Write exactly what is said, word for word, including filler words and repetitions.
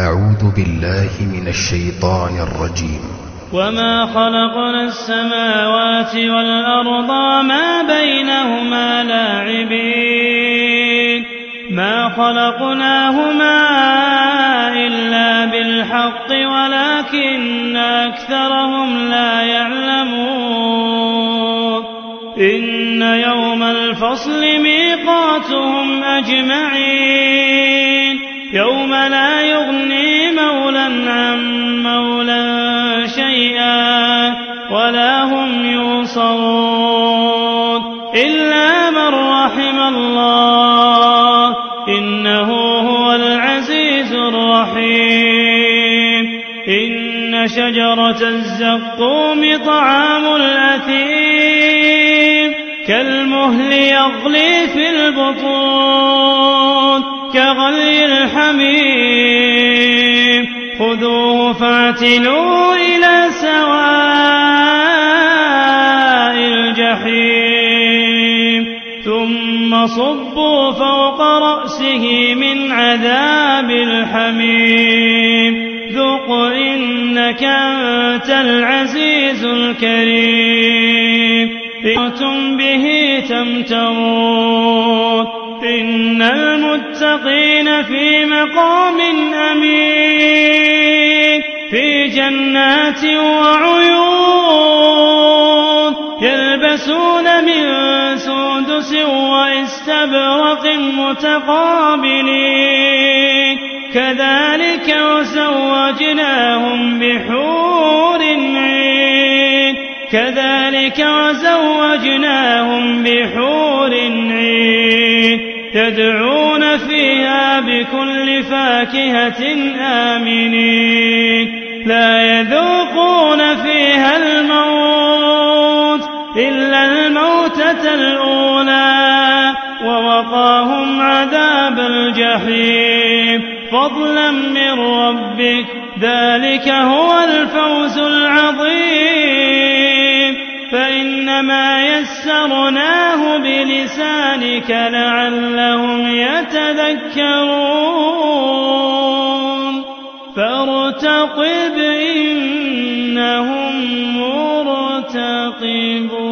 أعوذ بالله من الشيطان الرجيم. وما خلقنا السماوات والأرض وما بينهما لاعبين ما خلقناهما إلا بالحق ولكن أكثرهم لا يعلمون إن يوم الفصل ميقاتهم أجمعين يوم لا يغني مولى عن مولى شيئا ولا هم ينصرون إلا من رحم الله إنه هو العزيز الرحيم إن شجرة الزقوم طعام الأثيم كالمهل يغلي في البطون كغلي الحميم خذوه فاعتلوه إلى سواء الجحيم ثم صبوا فوق رأسه من عذاب الحميم ذق إنك أنت العزيز الكريم أنتم به تمترون إن المتقين في مقام أمين في جنات وعيون يلبسون من سندس واستبرق متقابلين كذلك وزوجناهم بحور عين كذلك وزوجناهم بحور عين يدعون فيها بكل فاكهة آمنين لا يذوقون فيها الموت إلا الموتة الأولى ووقاهم عذاب الجحيم فضلا من ربك ذلك هو الفوز العظيم فإنما يسرناه بلسانك لعلهم يتذكرون فارتقب إنهم مرتقبون.